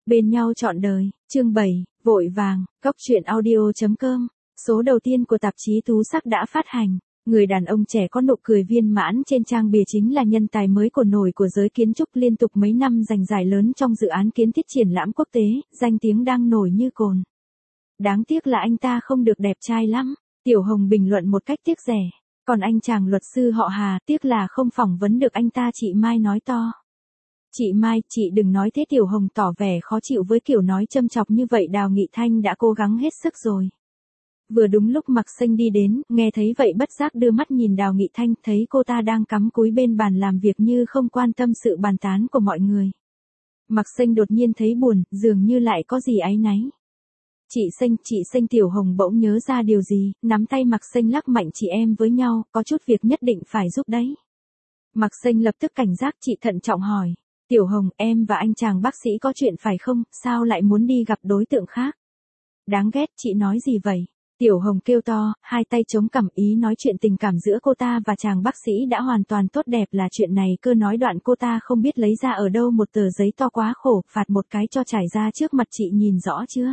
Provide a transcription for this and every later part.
Bên nhau trọn đời, chương 7, vội vàng, Góc truyện audio.com, số đầu tiên của tạp chí Tú Sắc đã phát hành. Người đàn ông trẻ có nụ cười viên mãn trên trang bìa chính là nhân tài mới của nổi của giới kiến trúc, liên tục mấy năm giành giải lớn trong dự án kiến thiết triển lãm quốc tế, danh tiếng đang nổi như cồn. Đáng tiếc là anh ta không được đẹp trai lắm, Tiểu Hồng bình luận một cách tiếc rẻ. Còn anh chàng luật sư họ Hà, tiếc là không phỏng vấn được anh ta. Chị Mai nói to. Chị Mai, chị đừng nói thế. Tiểu Hồng tỏ vẻ khó chịu với kiểu nói châm chọc như vậy. Đào Nghị Thanh đã cố gắng hết sức rồi. Vừa đúng lúc Mạc Xanh đi đến, nghe thấy vậy bất giác đưa mắt nhìn Đào Nghị Thanh, thấy cô ta đang cắm cúi bên bàn làm việc như không quan tâm sự bàn tán của mọi người. Mạc Xanh đột nhiên thấy buồn, dường như lại có gì áy náy. Chị Xanh. Tiểu Hồng bỗng nhớ ra điều gì, nắm tay Mạc Xanh lắc mạnh. Chị em với nhau, có chút việc nhất định phải giúp đấy. Mạc Xanh lập tức cảnh giác. Chị thận trọng hỏi. Tiểu Hồng, em và anh chàng bác sĩ có chuyện phải không, sao lại muốn đi gặp đối tượng khác? Đáng ghét, chị nói gì vậy? Tiểu Hồng kêu to, hai tay chống cằm, ý nói chuyện tình cảm giữa cô ta và chàng bác sĩ đã hoàn toàn tốt đẹp là chuyện này cơ. Nói đoạn cô ta không biết lấy ra ở đâu một tờ giấy to quá khổ, phạt một cái cho trải ra trước mặt. Chị nhìn rõ chưa?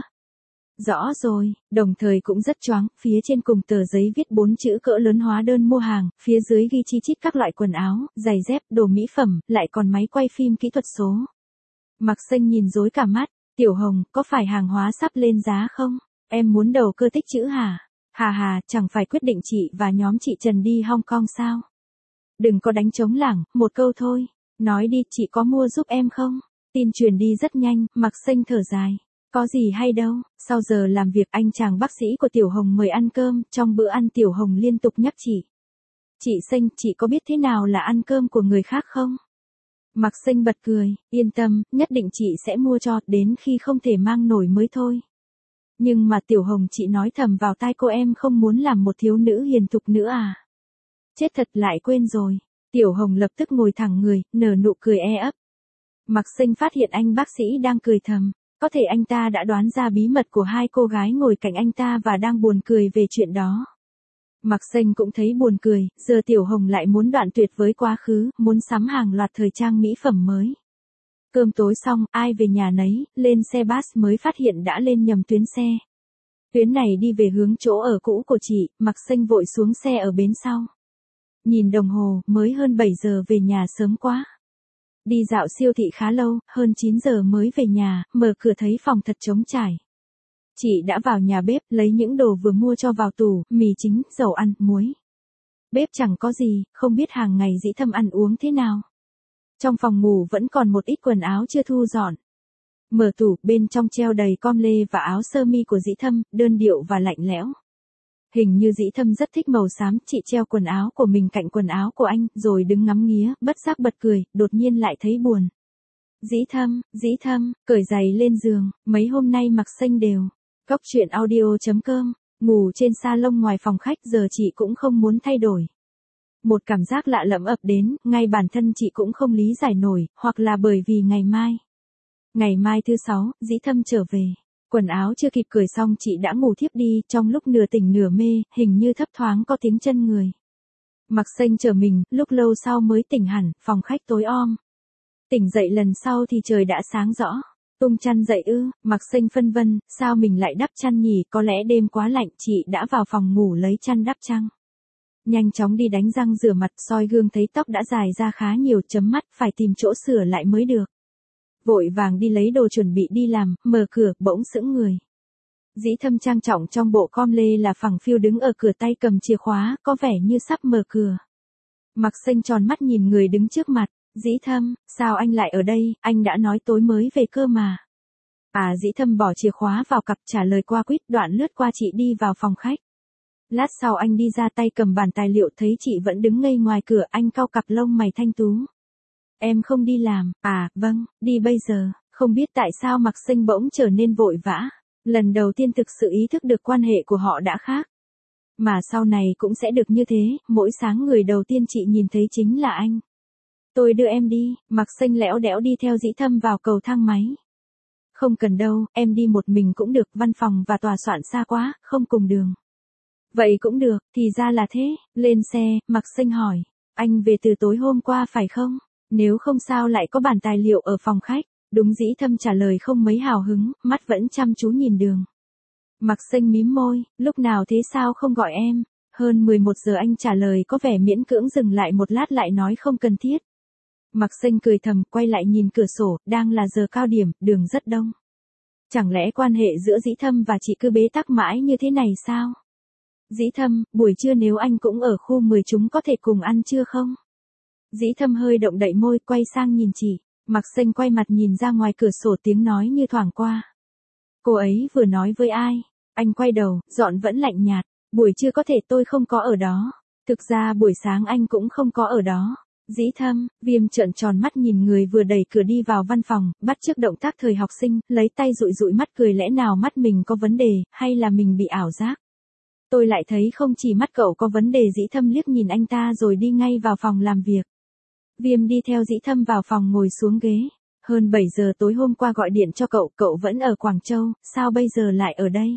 Rõ rồi, đồng thời cũng rất choáng, phía trên cùng tờ giấy viết 4 chữ cỡ lớn: hóa đơn mua hàng, phía dưới ghi chi chít các loại quần áo, giày dép, đồ mỹ phẩm, lại còn máy quay phim kỹ thuật số. Mạc Xanh nhìn rối cả mắt. Tiểu Hồng, có phải hàng hóa sắp lên giá không? Em muốn đầu cơ tích trữ hả? Hà, chẳng phải quyết định chị và nhóm chị Trần đi Hong Kong sao? Đừng có đánh trống lảng, một câu thôi. Nói đi, chị có mua giúp em không? Tin truyền đi rất nhanh, Mạc Xanh thở dài. Có gì hay đâu, sau giờ làm việc anh chàng bác sĩ của Tiểu Hồng mời ăn cơm. Trong bữa ăn Tiểu Hồng liên tục nhắc chị. Chị Xanh, chị có biết thế nào là ăn cơm của người khác không? Mạc Xanh bật cười, yên tâm, nhất định chị sẽ mua cho, đến khi không thể mang nổi mới thôi. Nhưng mà Tiểu Hồng, chị nói thầm vào tai cô, em không muốn làm một thiếu nữ hiền thục nữa à? Chết thật, lại quên rồi. Tiểu Hồng lập tức ngồi thẳng người, nở nụ cười ấp. Mạc Xanh phát hiện anh bác sĩ đang cười thầm. Có thể anh ta đã đoán ra bí mật của hai cô gái ngồi cạnh anh ta và đang buồn cười về chuyện đó. Mạc Xanh cũng thấy buồn cười, giờ Tiểu Hồng lại muốn đoạn tuyệt với quá khứ, muốn sắm hàng loạt thời trang mỹ phẩm mới. Cơm tối xong, ai về nhà nấy, lên xe bus mới phát hiện đã lên nhầm tuyến xe. Tuyến này đi về hướng chỗ ở cũ của chị. Mạc Xanh vội xuống xe ở bến sau. Nhìn đồng hồ, mới hơn 7 giờ, về nhà sớm quá. Đi dạo siêu thị khá lâu, hơn 9 giờ mới về nhà, mở cửa thấy phòng thật trống trải. Chị đã vào nhà bếp, lấy những đồ vừa mua cho vào tủ, mì chính, dầu ăn, muối. Bếp chẳng có gì, không biết hàng ngày Dĩ Thâm ăn uống thế nào. Trong phòng ngủ vẫn còn một ít quần áo chưa thu dọn. Mở tủ, bên trong treo đầy com lê và áo sơ mi của Dĩ Thâm, đơn điệu và lạnh lẽo. Hình như Dĩ Thâm rất thích màu xám. Chị treo quần áo của mình cạnh quần áo của anh, rồi đứng ngắm nghía, bất giác bật cười, đột nhiên lại thấy buồn. Dĩ Thâm, cởi giày lên giường, mấy hôm nay Mạc Xanh đều. Góc truyện audio.com, ngủ trên sa lông ngoài phòng khách, giờ chị cũng không muốn thay đổi. Một cảm giác lạ lẫm ập đến, ngay bản thân chị cũng không lý giải nổi, hoặc là bởi vì ngày mai thứ 6, Dĩ Thâm trở về. Quần áo chưa kịp cởi xong chị đã ngủ thiếp đi. Trong lúc nửa tỉnh nửa mê, hình như thấp thoáng có tiếng chân người. Mạc Xanh trở mình, lúc lâu sau mới tỉnh hẳn, phòng khách tối om. Tỉnh dậy lần sau thì trời đã sáng rõ. Tung chăn dậy ư? Mạc Xanh phân vân, sao mình lại đắp chăn nhỉ? Có lẽ đêm quá lạnh. Chị đã vào phòng ngủ lấy chăn đắp chăn. Nhanh chóng đi đánh răng rửa mặt, soi gương thấy tóc đã dài ra khá nhiều, chấm mắt, phải tìm chỗ sửa lại mới được. Vội vàng đi lấy đồ chuẩn bị đi làm, mở cửa, bỗng sững người. Dĩ Thâm trang trọng trong bộ com lê là phẳng phiu đứng ở cửa, tay cầm chìa khóa, có vẻ như sắp mở cửa. Mạc Xanh tròn mắt nhìn người đứng trước mặt. Dĩ Thâm, sao anh lại ở đây, anh đã nói tối mới về cơ mà. Dĩ Thâm bỏ chìa khóa vào cặp, trả lời qua quýt, đoạn lướt qua chị đi vào phòng khách. Lát sau anh đi ra, tay cầm bản tài liệu, thấy chị vẫn đứng ngây ngoài cửa, anh cau cặp lông mày thanh tú. Em không đi làm? Vâng, đi bây giờ. Không biết tại sao Mạc Xanh bỗng trở nên vội vã. Lần đầu tiên thực sự ý thức được quan hệ của họ đã khác. Mà sau này cũng sẽ được như thế, mỗi sáng người đầu tiên chị nhìn thấy chính là anh. Tôi đưa em đi. Mạc Xanh lẽo đẽo đi theo Dĩ Thâm vào cầu thang máy. Không cần đâu, em đi một mình cũng được, văn phòng và tòa soạn xa quá, không cùng đường. Vậy cũng được, thì ra là thế. Lên xe, Mạc Xanh hỏi. Anh về từ tối hôm qua phải không? Nếu không sao lại có bản tài liệu ở phòng khách. Đúng, Dĩ Thâm trả lời không mấy hào hứng, mắt vẫn chăm chú nhìn đường. Mạc Xanh mím môi, lúc nào thế sao không gọi em? Hơn 11 giờ anh trả lời có vẻ miễn cưỡng, dừng lại một lát lại nói không cần thiết. Mạc Xanh cười thầm, quay lại nhìn cửa sổ, đang là giờ cao điểm, đường rất đông. Chẳng lẽ quan hệ giữa Dĩ Thâm và chị cứ bế tắc mãi như thế này sao? Dĩ Thâm, buổi trưa nếu anh cũng ở khu 10 chúng có thể cùng ăn trưa không? Dĩ Thâm hơi động đậy môi, quay sang nhìn chị. Mạc Xanh quay mặt nhìn ra ngoài cửa sổ, tiếng nói như thoảng qua. Cô ấy vừa nói với ai? Anh quay đầu, giọng vẫn lạnh nhạt. Buổi trưa có thể tôi không có ở đó. Thực ra buổi sáng anh cũng không có ở đó. Dĩ Thâm, Viêm trợn tròn mắt nhìn người vừa đẩy cửa đi vào văn phòng, bắt chước động tác thời học sinh, lấy tay dụi dụi mắt cười, lẽ nào mắt mình có vấn đề, hay là mình bị ảo giác? Tôi lại thấy không chỉ mắt cậu có vấn đề. Dĩ Thâm liếc nhìn anh ta rồi đi ngay vào phòng làm việc. Viêm đi theo Dĩ Thâm vào phòng, ngồi xuống ghế. Hơn 7 giờ tối hôm qua gọi điện cho cậu, cậu vẫn ở Quảng Châu, sao bây giờ lại ở đây?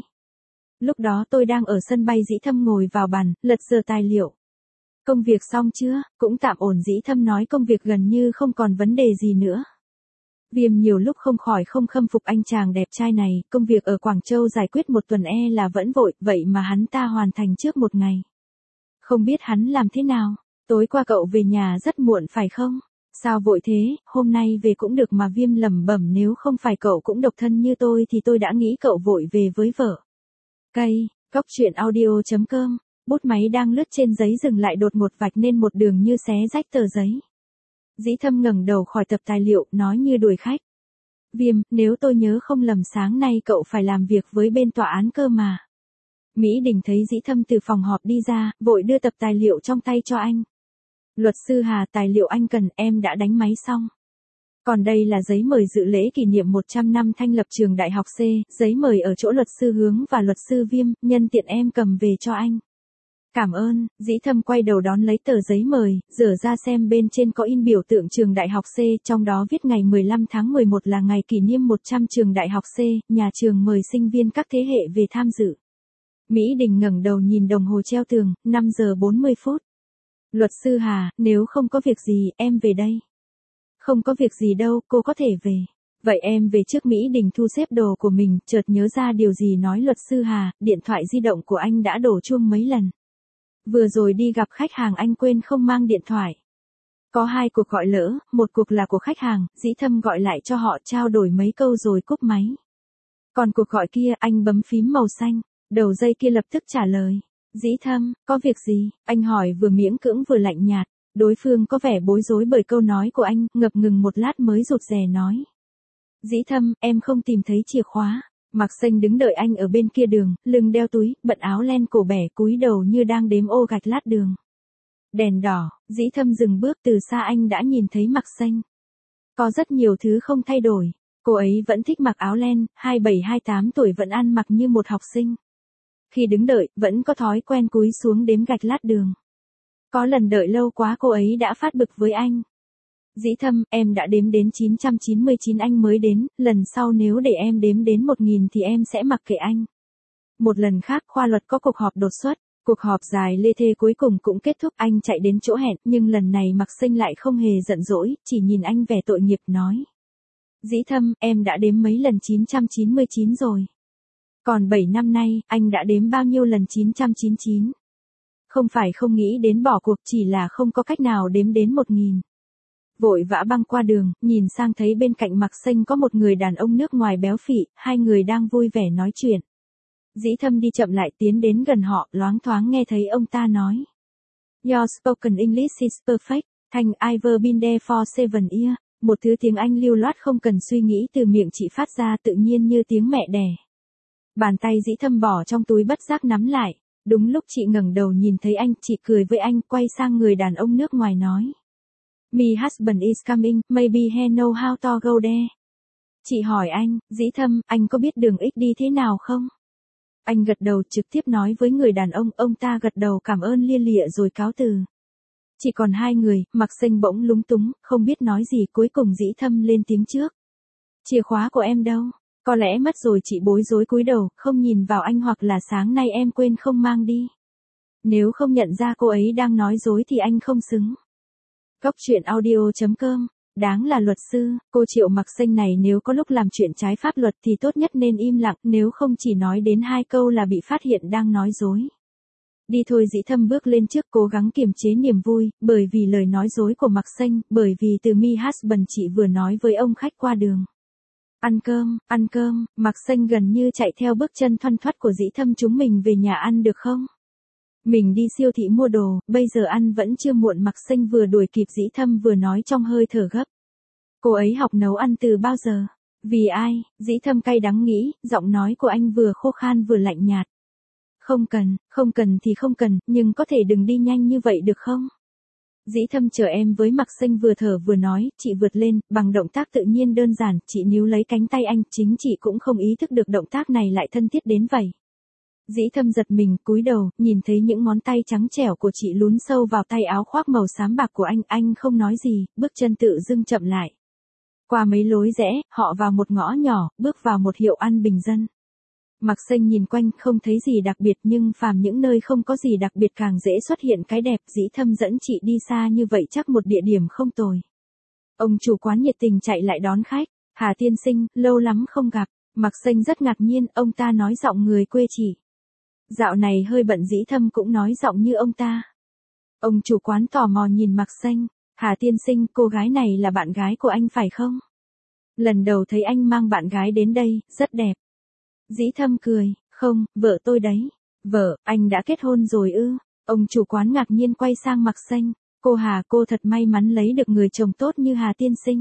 Lúc đó tôi đang ở sân bay. Dĩ Thâm ngồi vào bàn, lật dở tài liệu. Công việc xong chưa? Cũng tạm ổn. Dĩ Thâm nói công việc gần như không còn vấn đề gì nữa. Viêm nhiều lúc không khỏi không khâm phục anh chàng đẹp trai này, công việc ở Quảng Châu giải quyết một tuần là vẫn vội, vậy mà hắn ta hoàn thành trước một ngày. Không biết hắn làm thế nào? Tối qua cậu về nhà rất muộn phải không? Sao vội thế, hôm nay về cũng được mà. Viêm lẩm bẩm, nếu không phải cậu cũng độc thân như tôi thì tôi đã nghĩ cậu vội về với vợ. Cây, goctruyện.audio.com. Bút máy đang lướt trên giấy dừng lại, đột ngột vạch nên một đường như xé rách tờ giấy. Dĩ Thâm ngẩng đầu khỏi tập tài liệu, nói như đuổi khách. Viêm, nếu tôi nhớ không lầm sáng nay cậu phải làm việc với bên tòa án cơ mà. Mỹ Đình thấy Dĩ Thâm từ phòng họp đi ra, vội đưa tập tài liệu trong tay cho anh. Luật sư Hà, tài liệu anh cần em đã đánh máy xong. Còn đây là giấy mời dự lễ kỷ niệm 100 năm thành lập trường đại học C, giấy mời ở chỗ luật sư Hướng và luật sư Viêm, nhân tiện em cầm về cho anh. Cảm ơn. Dĩ Thâm quay đầu đón lấy tờ giấy mời, dở ra xem, bên trên có in biểu tượng trường đại học C, trong đó viết ngày 15 tháng 11 là ngày kỷ niệm 100 trường đại học C, nhà trường mời sinh viên các thế hệ về tham dự. Mỹ Đình ngẩng đầu nhìn đồng hồ treo tường, 5 giờ 40 phút. Luật sư Hà, nếu không có việc gì, em về đây. Không có việc gì đâu, cô có thể về. Vậy em về trước. Mỹ Đình thu xếp đồ của mình, chợt nhớ ra điều gì nói luật sư Hà, điện thoại di động của anh đã đổ chuông mấy lần. Vừa rồi đi gặp khách hàng anh quên không mang điện thoại. Có 2 cuộc gọi lỡ, một cuộc là của khách hàng, Dĩ Thâm gọi lại cho họ trao đổi mấy câu rồi cúp máy. Còn cuộc gọi kia, anh bấm phím màu xanh, đầu dây kia lập tức trả lời. Dĩ Thâm, có việc gì? Anh hỏi vừa miễn cưỡng vừa lạnh nhạt. Đối phương có vẻ bối rối bởi câu nói của anh, ngập ngừng một lát mới rụt rè nói. Dĩ Thâm, em không tìm thấy chìa khóa. Mạc Xanh đứng đợi anh ở bên kia đường, lưng đeo túi, bận áo len cổ bẻ, cúi đầu như đang đếm ô gạch lát đường. Đèn đỏ, Dĩ Thâm dừng bước, từ xa anh đã nhìn thấy Mạc Xanh. Có rất nhiều thứ không thay đổi. Cô ấy vẫn thích mặc áo len, 27-28 tuổi vẫn ăn mặc như một học sinh. Khi đứng đợi, vẫn có thói quen cúi xuống đếm gạch lát đường. Có lần đợi lâu quá cô ấy đã phát bực với anh. Dĩ Thâm, em đã đếm đến 999 anh mới đến, lần sau nếu để em đếm đến 1000 thì em sẽ mặc kệ anh. Một lần khác khoa luật có cuộc họp đột xuất, cuộc họp dài lê thê cuối cùng cũng kết thúc, anh chạy đến chỗ hẹn, nhưng lần này Mạc Xanh lại không hề giận dỗi, chỉ nhìn anh vẻ tội nghiệp nói. Dĩ Thâm, em đã đếm mấy lần 999 rồi. Còn 7 năm nay, anh đã đếm bao nhiêu lần 999? Không phải không nghĩ đến bỏ cuộc, chỉ là không có cách nào đếm đến 1000. Vội vã băng qua đường, nhìn sang thấy bên cạnh Mạc Xanh có một người đàn ông nước ngoài béo phì, 2 người đang vui vẻ nói chuyện. Dĩ Thâm đi chậm lại tiến đến gần họ, loáng thoáng nghe thấy ông ta nói. Your spoken English is perfect, thành I've been there for 7 years. Một thứ tiếng Anh lưu loát không cần suy nghĩ từ miệng chị phát ra tự nhiên như tiếng mẹ đẻ. Bàn tay Dĩ Thâm bỏ trong túi bất giác nắm lại. Đúng lúc chị ngẩng đầu nhìn thấy anh, chị cười với anh, quay sang người đàn ông nước ngoài nói. My husband is coming, maybe he know how to go there. Chị hỏi anh, Dĩ Thâm, anh có biết đường X đi thế nào không? Anh gật đầu, trực tiếp nói với người đàn ông ta gật đầu cảm ơn lia lịa rồi cáo từ. Chỉ còn 2 người, Mạc Xanh bỗng lúng túng, không biết nói gì, cuối cùng Dĩ Thâm lên tiếng trước. Chìa khóa của em đâu? Có lẽ mất rồi. Chị bối rối cúi đầu, không nhìn vào anh, hoặc là sáng nay em quên không mang đi. Nếu không nhận ra cô ấy đang nói dối thì anh không xứng. Goctruyện.audio.com đáng là luật sư, cô Triệu Mặc Xanh này nếu có lúc làm chuyện trái pháp luật thì tốt nhất nên im lặng, nếu không chỉ nói đến 2 câu là bị phát hiện đang nói dối. Đi thôi, Dĩ Thâm bước lên trước cố gắng kiềm chế niềm vui, bởi vì lời nói dối của Mặc Xanh, bởi vì từ mi husband chị vừa nói với ông khách qua đường. Ăn cơm, Mặc Xanh gần như chạy theo bước chân thoăn thoắt của Dĩ Thâm, chúng mình về nhà ăn được không? Mình đi siêu thị mua đồ, bây giờ ăn vẫn chưa muộn. Mặc Xanh vừa đuổi kịp Dĩ Thâm vừa nói trong hơi thở gấp. Cô ấy học nấu ăn từ bao giờ? Vì ai? Dĩ Thâm cay đắng nghĩ, giọng nói của anh vừa khô khan vừa lạnh nhạt. Không cần thì không cần, nhưng có thể đừng đi nhanh như vậy được không? Dĩ Thâm chờ em với. Mặc Xanh vừa thở vừa nói, chị vượt lên, bằng động tác tự nhiên đơn giản, chị níu lấy cánh tay anh, chính chị cũng không ý thức được động tác này lại thân thiết đến vậy. Dĩ Thâm giật mình, cúi đầu, nhìn thấy những ngón tay trắng trẻo của chị lún sâu vào tay áo khoác màu xám bạc của anh không nói gì, bước chân tự dưng chậm lại. Qua mấy lối rẽ, họ vào một ngõ nhỏ, bước vào một hiệu ăn bình dân. Mặc Xanh nhìn quanh không thấy gì đặc biệt, nhưng phàm những nơi không có gì đặc biệt càng dễ xuất hiện cái đẹp. Dĩ Thâm dẫn chị đi xa như vậy chắc một địa điểm không tồi. Ông chủ quán nhiệt tình chạy lại đón khách. Hà tiên sinh, lâu lắm không gặp. Mặc Xanh rất ngạc nhiên, ông ta nói giọng người quê chị. Dạo này hơi bận. Dĩ Thâm cũng nói giọng như ông ta. Ông chủ quán tò mò nhìn Mặc Xanh. Hà tiên sinh, cô gái này là bạn gái của anh phải không? Lần đầu thấy anh mang bạn gái đến đây, rất đẹp. Dĩ Thâm cười, không, vợ tôi đấy. Vợ, anh đã kết hôn rồi ư? Ông chủ quán ngạc nhiên quay sang Mặc Xanh. Cô Hà, cô thật may mắn lấy được người chồng tốt như Hà tiên sinh.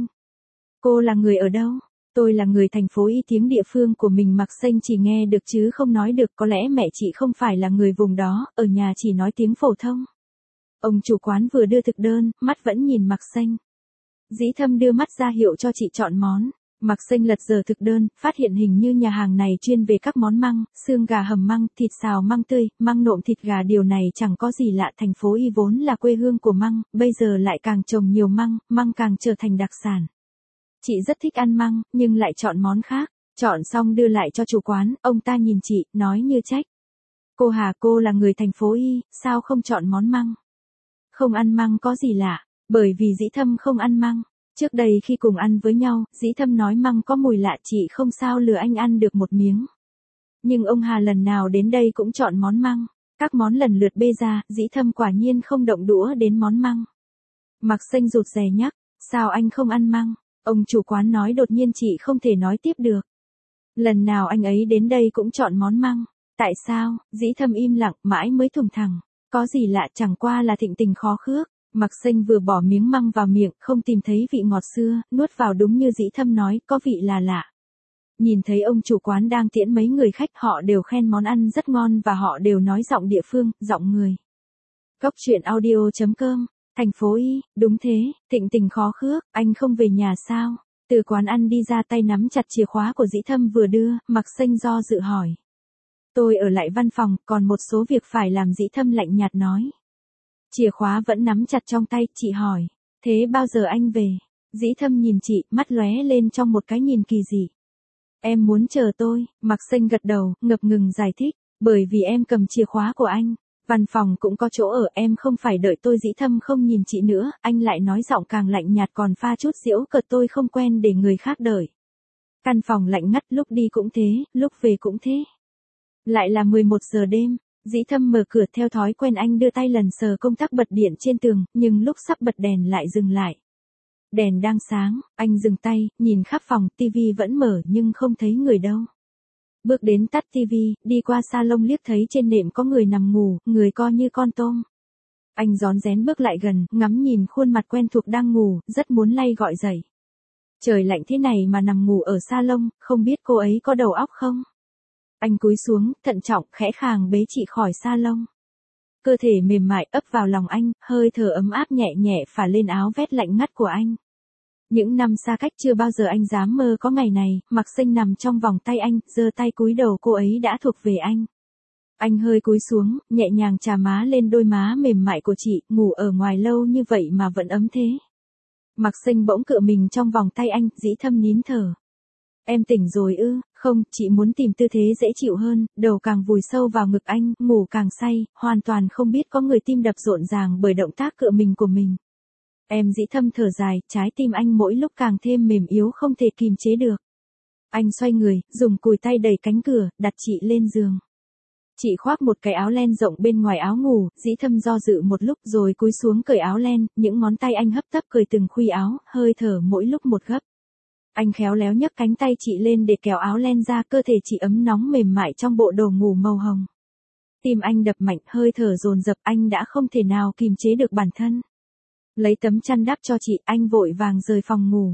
Cô là người ở đâu? Tôi là người thành phố Y, tiếng địa phương của mình Mặc Xanh chỉ nghe được chứ không nói được, có lẽ mẹ chị không phải là người vùng đó, ở nhà chỉ nói tiếng phổ thông. Ông chủ quán vừa đưa thực đơn, mắt vẫn nhìn Mặc Xanh. Dĩ Thâm đưa mắt ra hiệu cho chị chọn món. Mặc Xanh lật dở thực đơn, phát hiện hình như nhà hàng này chuyên về các món măng, xương gà hầm măng, thịt xào măng tươi, măng nộm thịt gà. Điều này chẳng có gì lạ, thành phố Y vốn là quê hương của măng, bây giờ lại càng trồng nhiều măng, măng càng trở thành đặc sản. Chị rất thích ăn măng, nhưng lại chọn món khác. Chọn xong đưa lại cho chủ quán, ông ta nhìn chị, nói như trách. Cô Hà, cô là người thành phố Y, sao không chọn món măng? Không ăn măng có gì lạ, bởi vì Dĩ Thâm không ăn măng. Trước đây khi cùng ăn với nhau, Dĩ Thâm nói măng có mùi lạ, chị không sao lừa anh ăn được một miếng. Nhưng ông Hà lần nào đến đây cũng chọn món măng. Các món lần lượt bê ra, Dĩ Thâm quả nhiên không động đũa đến món măng. Mặc Xanh rụt rè nhắc, sao anh không ăn măng? Ông chủ quán nói đột nhiên chị không thể nói tiếp được. Lần nào anh ấy đến đây cũng chọn món măng. Tại sao? Dĩ Thâm im lặng, mãi mới thùng thẳng. Có gì lạ, chẳng qua là thịnh tình khó khước. Mặc Xanh vừa bỏ miếng măng vào miệng, không tìm thấy vị ngọt xưa, nuốt vào đúng như Dĩ Thâm nói, có vị là lạ. Nhìn thấy ông chủ quán đang tiễn mấy người khách, họ đều khen món ăn rất ngon và họ đều nói giọng địa phương, giọng người. Góc truyện audio.com, thành phố Y, đúng thế, thịnh tình khó khước, anh không về nhà sao? Từ quán ăn đi ra, tay nắm chặt chìa khóa của Dĩ Thâm vừa đưa, Mặc Xanh do dự hỏi. Tôi ở lại văn phòng, còn một số việc phải làm. Dĩ Thâm lạnh nhạt nói. Chìa khóa vẫn nắm chặt trong tay, chị hỏi. Thế bao giờ anh về? Dĩ Thâm nhìn chị, mắt lóe lên trong một cái nhìn kỳ dị. Em muốn chờ tôi. Mặc Xanh gật đầu, ngập ngừng giải thích. Bởi vì em cầm chìa khóa của anh. Văn phòng cũng có chỗ ở, em không phải đợi tôi. Dĩ Thâm không nhìn chị nữa, anh lại nói giọng càng lạnh nhạt còn pha chút giễu cợt, tôi không quen để người khác đợi. Căn phòng lạnh ngắt, lúc đi cũng thế, lúc về cũng thế. Lại là 11 giờ đêm. Dĩ Thâm mở cửa, theo thói quen anh đưa tay lần sờ công tắc bật điện trên tường, nhưng lúc sắp bật đèn lại dừng lại. Đèn đang sáng, anh dừng tay, nhìn khắp phòng, tivi vẫn mở nhưng không thấy người đâu. Bước đến tắt tivi, đi qua salon liếc thấy trên nệm có người nằm ngủ, người co như con tôm. Anh rón rén bước lại gần, ngắm nhìn khuôn mặt quen thuộc đang ngủ, rất muốn lay gọi dậy. Trời lạnh thế này mà nằm ngủ ở salon, không biết cô ấy có đầu óc không? Anh cúi xuống, thận trọng, khẽ khàng bế chị khỏi salon. Cơ thể mềm mại ấp vào lòng anh, hơi thở ấm áp nhẹ nhẹ phả lên áo vest lạnh ngắt của anh. Những năm xa cách chưa bao giờ anh dám mơ có ngày này. Mặc Xanh nằm trong vòng tay anh, giơ tay cúi đầu, cô ấy đã thuộc về anh. Anh hơi cúi xuống, nhẹ nhàng chà má lên đôi má mềm mại của chị, ngủ ở ngoài lâu như vậy mà vẫn ấm thế. Mặc Xanh bỗng cựa mình trong vòng tay anh, Dĩ Thâm nín thở. Em tỉnh rồi ư? Không, chị muốn tìm tư thế dễ chịu hơn, đầu càng vùi sâu vào ngực anh, ngủ càng say, hoàn toàn không biết có người, tim đập rộn ràng bởi động tác cựa mình của mình. Em Dĩ Thâm thở dài, trái tim anh mỗi lúc càng thêm mềm yếu không thể kìm chế được. Anh xoay người, dùng cùi tay đẩy cánh cửa, đặt chị lên giường. Chị khoác một cái áo len rộng bên ngoài áo ngủ, Dĩ Thâm do dự một lúc rồi cúi xuống cởi áo len, những ngón tay anh hấp tấp cởi từng khuy áo, hơi thở mỗi lúc một gấp. Anh khéo léo nhấc cánh tay chị lên để kéo áo len ra, cơ thể chị ấm nóng mềm mại trong bộ đồ ngủ màu hồng. Tim anh đập mạnh, hơi thở dồn dập, anh đã không thể nào kìm chế được bản thân. Lấy tấm chăn đắp cho chị, anh vội vàng rời phòng ngủ.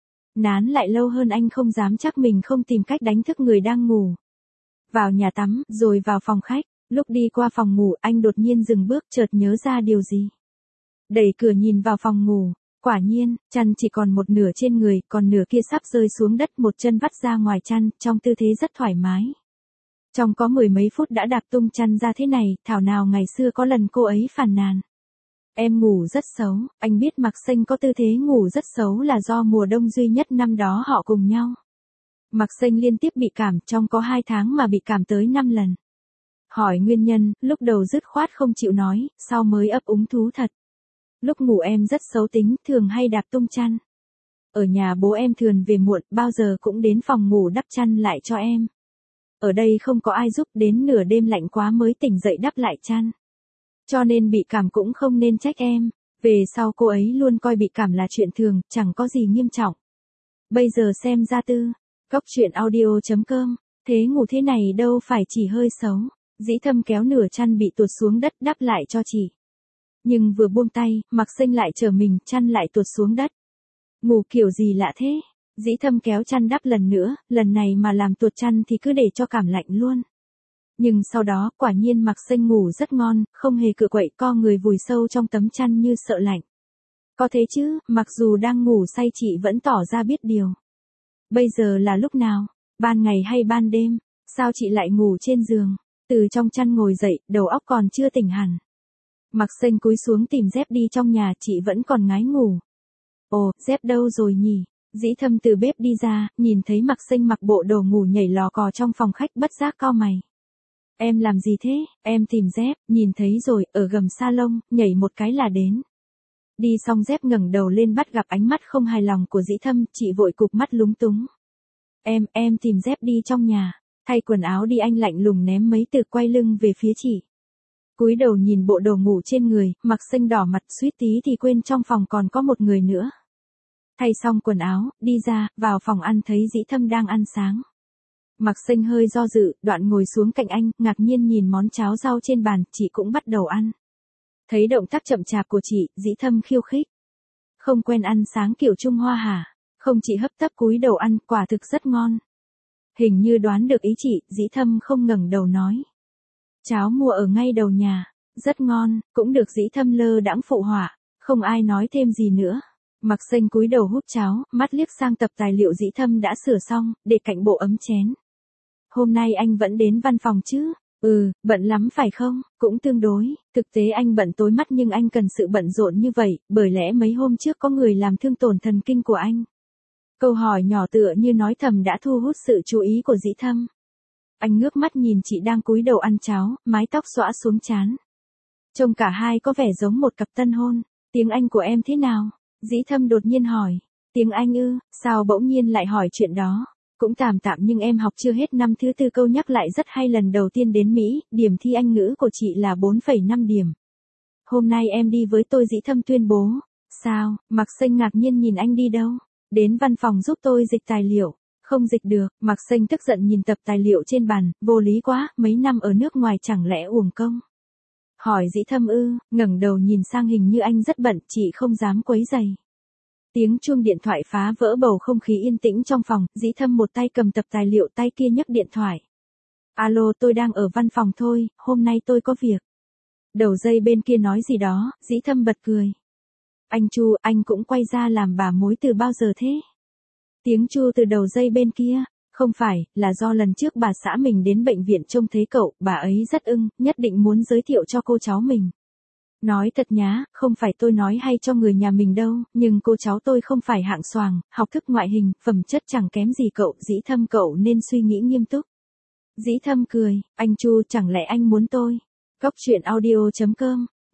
Nán lại lâu hơn anh không dám chắc mình không tìm cách đánh thức người đang ngủ. Vào nhà tắm, rồi vào phòng khách, lúc đi qua phòng ngủ anh đột nhiên dừng bước, chợt nhớ ra điều gì. Đẩy cửa nhìn vào phòng ngủ, quả nhiên, chăn chỉ còn một nửa trên người, còn nửa kia sắp rơi xuống đất, một chân vắt ra ngoài chăn, trong tư thế rất thoải mái. Trong có mười mấy phút đã đạp tung chăn ra thế này, thảo nào ngày xưa có lần cô ấy phàn nàn. Em ngủ rất xấu, anh biết Mạc Xanh có tư thế ngủ rất xấu là do mùa đông duy nhất năm đó họ cùng nhau. Mạc Xanh liên tiếp bị cảm, trong có 2 tháng mà bị cảm tới 5 lần. Hỏi nguyên nhân, lúc đầu dứt khoát không chịu nói, sau mới ấp úng thú thật. Lúc ngủ em rất xấu tính, thường hay đạp tung chăn. Ở nhà bố em thường về muộn, bao giờ cũng đến phòng ngủ đắp chăn lại cho em. Ở đây không có ai giúp, đến nửa đêm lạnh quá mới tỉnh dậy đắp lại chăn. Cho nên bị cảm cũng không nên trách em. Về sau cô ấy luôn coi bị cảm là chuyện thường, chẳng có gì nghiêm trọng. Bây giờ xem ra tư. Cóc truyện audio.com. Thế ngủ thế này đâu phải chỉ hơi xấu. Dĩ Thâm kéo nửa chăn bị tuột xuống đất đắp lại cho chị. Nhưng vừa buông tay, Mạc Xanh lại trở mình, chăn lại tuột xuống đất. Ngủ kiểu gì lạ thế? Dĩ Thâm kéo chăn đắp lần nữa, lần này mà làm tuột chăn thì cứ để cho cảm lạnh luôn. Nhưng sau đó, quả nhiên Mạc Xanh ngủ rất ngon, không hề cựa quậy, co người vùi sâu trong tấm chăn như sợ lạnh. Có thế chứ, mặc dù đang ngủ say chị vẫn tỏ ra biết điều. Bây giờ là lúc nào? Ban ngày hay ban đêm? Sao chị lại ngủ trên giường? Từ trong chăn ngồi dậy, đầu óc còn chưa tỉnh hẳn. Mạc Xanh cúi xuống tìm dép đi trong nhà, chị vẫn còn ngái ngủ. Ồ, dép đâu rồi nhỉ? Dĩ Thâm từ bếp đi ra, nhìn thấy Mạc Xanh mặc bộ đồ ngủ nhảy lò cò trong phòng khách, bất giác cau mày. Em làm gì thế? Em tìm dép, nhìn thấy rồi, ở gầm salon, nhảy một cái là đến. Đi xong dép ngẩng đầu lên bắt gặp ánh mắt không hài lòng của Dĩ Thâm, chị vội cụp mắt lúng túng. Em tìm dép đi trong nhà, thay quần áo đi, anh lạnh lùng ném mấy từ, quay lưng về phía chị. Cúi đầu nhìn bộ đồ ngủ trên người, Mạc Xanh đỏ mặt, suýt tí thì quên trong phòng còn có một người nữa. Thay xong quần áo, đi ra, vào phòng ăn thấy Dĩ Thâm đang ăn sáng. Mạc Xanh hơi do dự, đoạn ngồi xuống cạnh anh, ngạc nhiên nhìn món cháo rau trên bàn, chị cũng bắt đầu ăn. Thấy động tác chậm chạp của chị, Dĩ Thâm khiêu khích. Không quen ăn sáng kiểu Trung Hoa hả? Không, chị hấp tấp cúi đầu ăn, quả thực rất ngon. Hình như đoán được ý chị, Dĩ Thâm không ngẩng đầu nói. Cháo mua ở ngay đầu nhà, rất ngon, cũng được. Dĩ Thâm lơ đãng phụ họa, không ai nói thêm gì nữa. Mạc Xanh cúi đầu hút cháo, mắt liếc sang tập tài liệu Dĩ Thâm đã sửa xong, để cạnh bộ ấm chén. Hôm nay anh vẫn đến văn phòng chứ? Bận lắm phải không? Cũng tương đối, thực tế anh bận tối mắt nhưng anh cần sự bận rộn như vậy, bởi lẽ mấy hôm trước có người làm thương tổn thần kinh của anh. Câu hỏi nhỏ tựa như nói thầm đã thu hút sự chú ý của Dĩ Thâm. Anh ngước mắt nhìn chị đang cúi đầu ăn cháo, mái tóc xõa xuống trán. Trông cả hai có vẻ giống một cặp tân hôn. Tiếng Anh của em thế nào? Dĩ Thâm đột nhiên hỏi. Tiếng Anh ư, sao bỗng nhiên lại hỏi chuyện đó? Cũng tạm tạm nhưng em học chưa hết năm thứ tư. Câu nhắc lại rất hay. Lần đầu tiên đến Mỹ, điểm thi Anh ngữ của chị là 4,5 điểm. Hôm nay em đi với tôi, Dĩ Thâm tuyên bố. Sao? Mạc Xanh ngạc nhiên nhìn anh, đi đâu? Đến văn phòng giúp tôi dịch tài liệu. Không dịch được. Mạc Xanh tức giận nhìn tập tài liệu trên bàn, vô lý quá, mấy năm ở nước ngoài chẳng lẽ uổng công? Hỏi Dĩ Thâm ư, ngẩng đầu nhìn sang, hình như anh rất bận, chị không dám quấy rầy. Tiếng chuông điện thoại phá vỡ bầu không khí yên tĩnh trong phòng, Dĩ Thâm một tay cầm tập tài liệu, tay kia nhấc điện thoại. Alo, tôi đang ở văn phòng thôi, hôm nay tôi có việc. Đầu dây bên kia nói gì đó, Dĩ Thâm bật cười. Anh Chu, anh cũng quay ra làm bà mối từ bao giờ thế? Tiếng Chu từ đầu dây bên kia. Không phải, là do lần trước bà xã mình đến bệnh viện trông thấy cậu, bà ấy rất ưng, nhất định muốn giới thiệu cho cô cháu mình. Nói thật nhá, không phải tôi nói hay cho người nhà mình đâu, nhưng cô cháu tôi không phải hạng xoàng, học thức ngoại hình, phẩm chất chẳng kém gì cậu. Dĩ Thâm, cậu nên suy nghĩ nghiêm túc. Dĩ Thâm cười, anh Chu, chẳng lẽ anh muốn tôi? Cóc truyện audio.com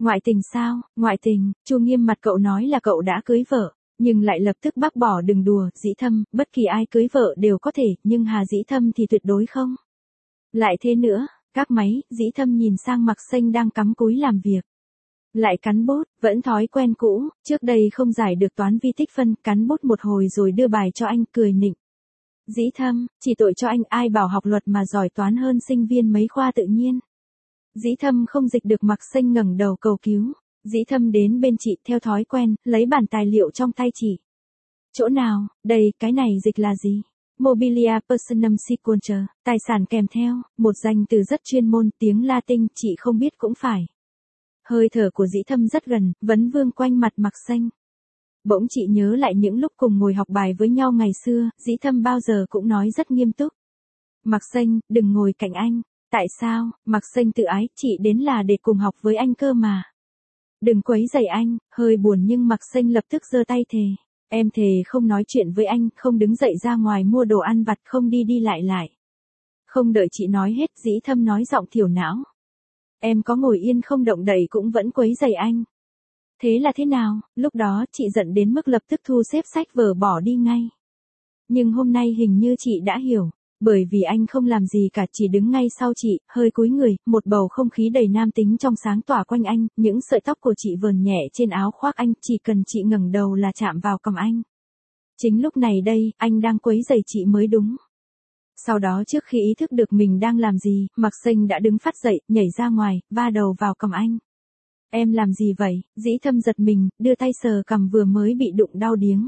Ngoại tình sao? Ngoại tình? Chu Nghiêm mặt cậu nói là cậu đã cưới vợ, nhưng lại lập tức bác bỏ. Đừng đùa, Dĩ Thâm, bất kỳ ai cưới vợ đều có thể, nhưng Hà Dĩ Thâm thì tuyệt đối không. Lại thế nữa, các máy, Dĩ Thâm nhìn sang Mạc Xanh đang cắm cúi làm việc. Lại cắn bút, vẫn thói quen cũ, trước đây không giải được toán vi tích phân, cắn bút một hồi rồi đưa bài cho anh, cười nịnh. Dĩ Thâm, chỉ tội cho anh, ai bảo học luật mà giỏi toán hơn sinh viên mấy khoa tự nhiên. Dĩ Thâm không dịch được, Mạc Xanh ngẩng đầu cầu cứu. Dĩ Thâm đến bên chị theo thói quen, lấy bản tài liệu trong tay chị. Chỗ nào? Đây, cái này dịch là gì? Mobilia Personam Sequencer, tài sản kèm theo, một danh từ rất chuyên môn, tiếng Latin, chị không biết cũng phải. Hơi thở của Dĩ Thâm rất gần, vấn vương quanh mặt Mạc Xanh. Bỗng chị nhớ lại những lúc cùng ngồi học bài với nhau ngày xưa, Dĩ Thâm bao giờ cũng nói rất nghiêm túc. Mạc Xanh, đừng ngồi cạnh anh. Tại sao? Mạc Xanh tự ái, chị đến là để cùng học với anh cơ mà. Đừng quấy rầy anh, hơi buồn nhưng Mạc Xanh lập tức giơ tay thề. Em thề không nói chuyện với anh, không đứng dậy ra ngoài mua đồ ăn vặt, không đi đi lại. Không đợi chị nói hết, Dĩ Thâm nói giọng thiểu não. Em có ngồi yên không động đậy cũng vẫn quấy rầy anh. Thế là thế nào? Lúc đó chị giận đến mức lập tức thu xếp sách vở bỏ đi ngay. Nhưng hôm nay hình như chị đã hiểu. Bởi vì anh không làm gì cả, chỉ đứng ngay sau chị, hơi cúi người, một bầu không khí đầy nam tính trong sáng tỏa quanh anh, những sợi tóc của chị vờn nhẹ trên áo khoác anh, chỉ cần chị ngẩng đầu là chạm vào cằm anh. Chính lúc này đây, anh đang quấy rầy chị mới đúng. Sau đó trước khi ý thức được mình đang làm gì, Mạc Xanh đã đứng phát dậy, nhảy ra ngoài, va đầu vào cằm anh. Em làm gì vậy? Dĩ Thâm giật mình, đưa tay sờ cằm vừa mới bị đụng đau điếng.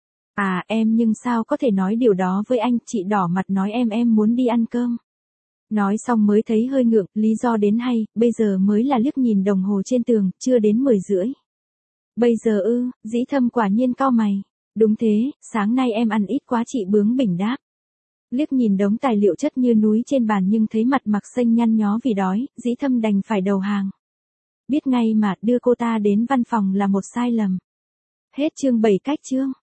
À em, nhưng sao có thể nói điều đó với anh, chị đỏ mặt nói em muốn đi ăn cơm. Nói xong mới thấy hơi ngượng, lý do đến hay, bây giờ mới là liếc nhìn đồng hồ trên tường, chưa đến 10:30. Bây giờ ư? Dĩ Thâm quả nhiên cau mày. Đúng thế, sáng nay em ăn ít quá, chị bướng bỉnh đáp. Liếc nhìn đống tài liệu chất như núi trên bàn nhưng thấy mặt Mạc Xanh nhăn nhó vì đói, Dĩ Thâm đành phải đầu hàng. Biết ngay mà, đưa cô ta đến văn phòng là một sai lầm. Hết chương 7 cách chương.